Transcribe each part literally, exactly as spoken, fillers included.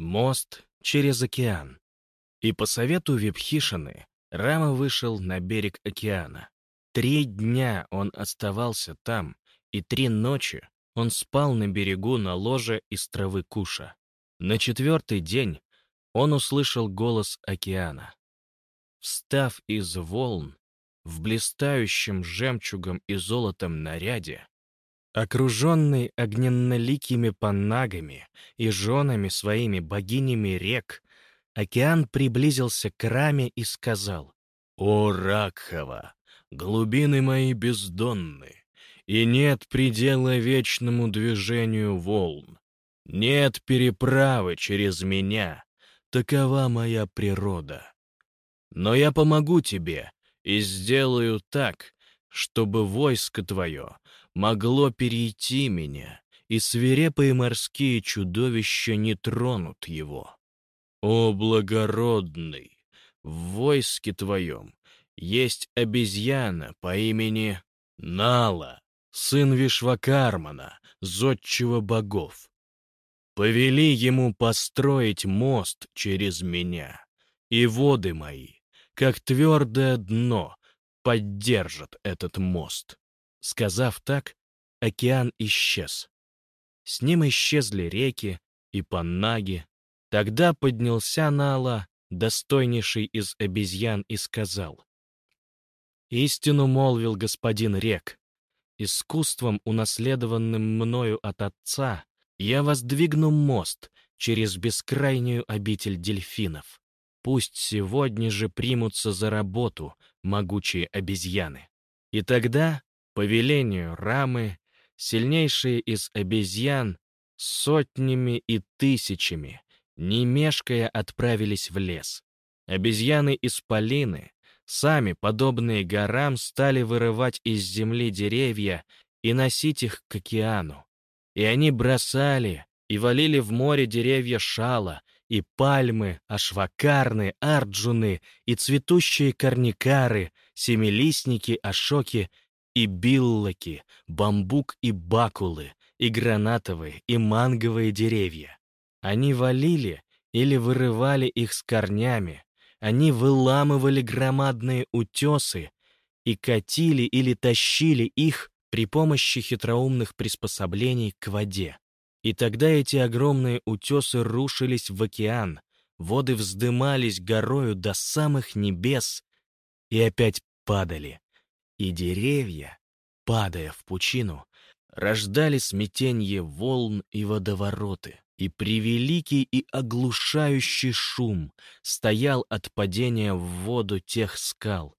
Мост через океан. И по совету Випхишины Рама вышел на берег океана. Три дня он оставался там, и три ночи он спал на берегу на ложе из травы куша. На четвертый день он услышал голос океана. Встав из волн в блистающем жемчугом и золотом наряде, окруженный огненноликими паннагами и женами своими богинями рек, океан приблизился к Раме и сказал: «О, Ракхава, глубины мои бездонны, и нет предела вечному движению волн, нет переправы через меня, такова моя природа. Но я помогу тебе и сделаю так, чтобы войско твое могло перейти меня, и свирепые морские чудовища не тронут его. О, благородный, в войске твоем есть обезьяна по имени Нала, сын Вишвакармана, зодчего богов. Повели ему построить мост через меня, и воды мои, как твердое дно, поддержат этот мост». Сказав так, океан исчез. С ним исчезли реки и паннаги. Тогда поднялся Нала, достойнейший из обезьян, и сказал: «Истину молвил господин рек. Искусством, унаследованным мною от отца, я воздвигну мост через бескрайнюю обитель дельфинов. Пусть сегодня же примутся за работу могучие обезьяны». И тогда, по велению Рамы, сильнейшие из обезьян сотнями и тысячами, не мешкая, отправились в лес. Обезьяны-исполины, сами, подобные горам, стали вырывать из земли деревья и носить их к океану. И они бросали и валили в море деревья шала, и пальмы, ашвакарны, арджуны, и цветущие корникары, семилистники, ашоки и биллоки, бамбук и бакулы, и гранатовые, и манговые деревья. Они валили или вырывали их с корнями, они выламывали громадные утесы и катили или тащили их при помощи хитроумных приспособлений к воде. И тогда эти огромные утесы рушились в океан, воды вздымались горою до самых небес и опять падали. И деревья, падая в пучину, рождали смятенье волн и водовороты, и превеликий и оглушающий шум стоял от падения в воду тех скал.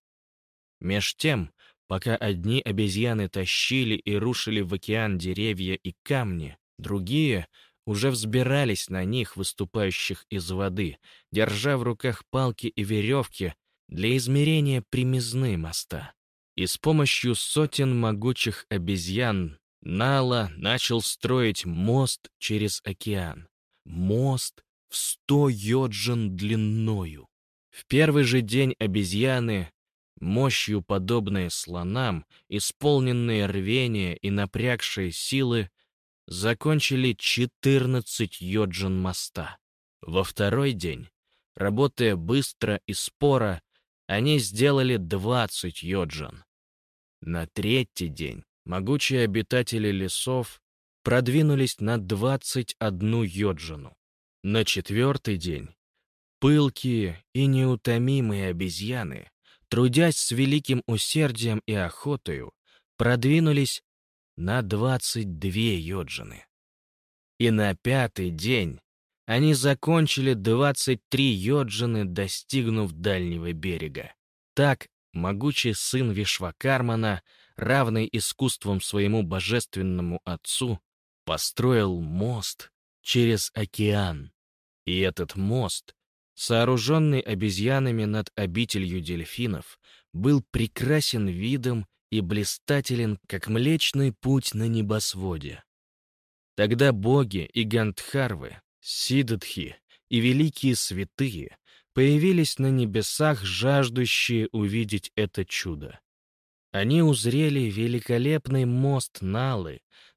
Меж тем, пока одни обезьяны тащили и рушили в океан деревья и камни, другие уже взбирались на них, выступающих из воды, держа в руках палки и веревки для измерения примизны моста. И с помощью сотен могучих обезьян Нала начал строить мост через океан. Мост в сто йоджин длиною. В первый же день обезьяны, мощью подобные слонам, исполненные рвения и напрягшие силы, закончили четырнадцать йоджин моста. Во второй день, работая быстро и споро, они сделали двадцать йоджин. На третий день могучие обитатели лесов продвинулись на двадцать одну йоджину. На четвертый день пылкие и неутомимые обезьяны, трудясь с великим усердием и охотою, продвинулись на двадцать две йоджины. И на пятый день они закончили двадцать три йоджины, достигнув дальнего берега. Так могучий сын Вишвакармана, равный искусством своему божественному отцу, построил мост через океан. И этот мост, сооруженный обезьянами над обителью дельфинов, был прекрасен видом и блистателен, как Млечный Путь на небосводе. Тогда боги и гандхарвы, сиддхи и великие святые появились на небесах, жаждущие увидеть это чудо. Они узрели великолепный мост Налы,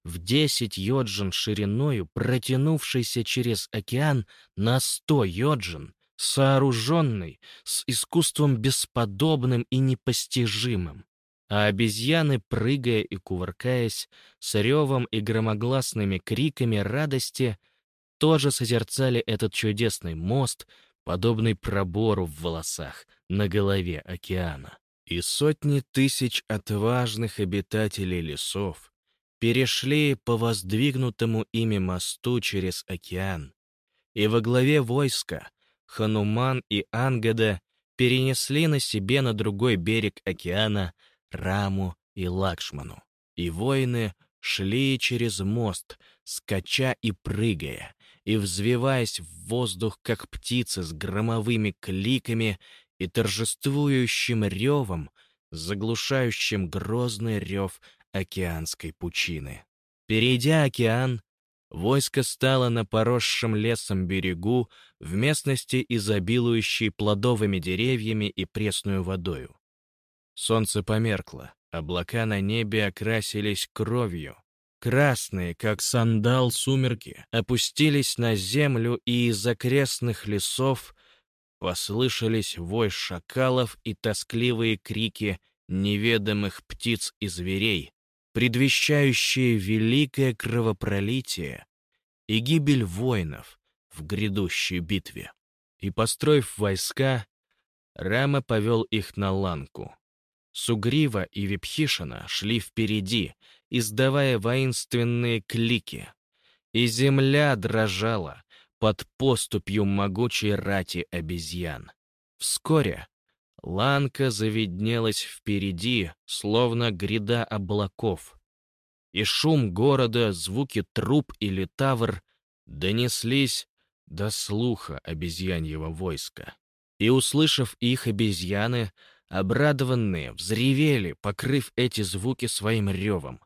в десять йоджин шириною, протянувшийся через океан на сто йоджин, сооруженный с искусством бесподобным и непостижимым. А обезьяны, прыгая и кувыркаясь, с ревом и громогласными криками радости, тоже созерцали этот чудесный мост, подобный пробору в волосах на голове океана. И сотни тысяч отважных обитателей лесов перешли по воздвигнутому ими мосту через океан, и во главе войска Хануман и Ангада перенесли на себе на другой берег океана Раму и Лакшману. И воины шли через мост, скача и прыгая, и взвиваясь в воздух, как птицы с громовыми кликами и торжествующим ревом, заглушающим грозный рев океанской пучины. Перейдя океан, войско стало на поросшем лесом берегу в местности, изобилующей плодовыми деревьями и пресную водою. Солнце померкло, облака на небе окрасились кровью. Красные, как сандал, сумерки опустились на землю, и из окрестных лесов послышались вой шакалов и тоскливые крики неведомых птиц и зверей, предвещающие великое кровопролитие и гибель воинов в грядущей битве. И, построив войска, Рама повел их на Ланку. Сугрива и Випхишана шли впереди, издавая воинственные клики, и земля дрожала под поступью могучей рати обезьян. Вскоре Ланка завиднелась впереди, словно гряда облаков, и шум города, звуки труб и литавр донеслись до слуха обезьяньего войска. И, услышав их, обезьяны, обрадованные, взревели, покрыв эти звуки своим ревом.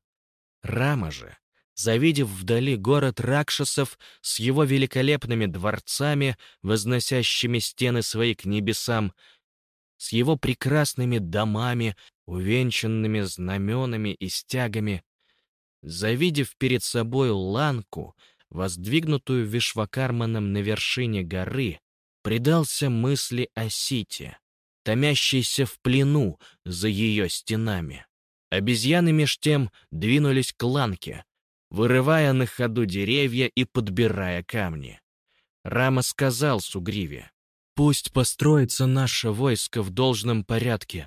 Рама же, завидев вдали город Ракшасов с его великолепными дворцами, возносящими стены свои к небесам, с его прекрасными домами, увенчанными знаменами и стягами, завидев перед собою Ланку, воздвигнутую Вишвакарманом на вершине горы, предался мысли о Сите, томящейся в плену за ее стенами. Обезьяны меж тем двинулись к Ланке, вырывая на ходу деревья и подбирая камни. Рама сказал Сугриве: «Пусть построится наше войско в должном порядке.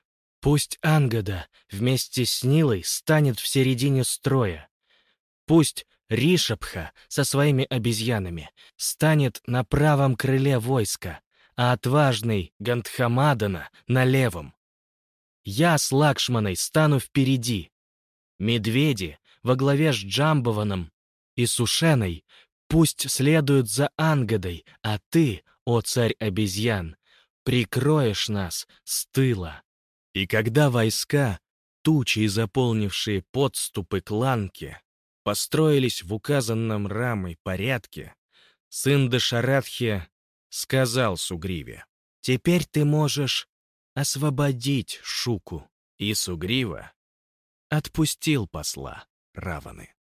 Пусть Ангада вместе с Нилой станет в середине строя. Пусть Ришабха со своими обезьянами станет на правом крыле войска, а отважный Гандхамадана на левом. Я с Лакшманой стану впереди. Медведи во главе с Джамбованом и Сушеной пусть следуют за Ангадой, а ты, о царь обезьян, прикроешь нас с тыла». И когда войска, тучи, заполнившие подступы к Ланке, построились в указанном Рамой порядке, сын Дашарадхи сказал Сугриве: «Теперь ты можешь освободить Шуку». И Сугрива отпустил посла Раваны.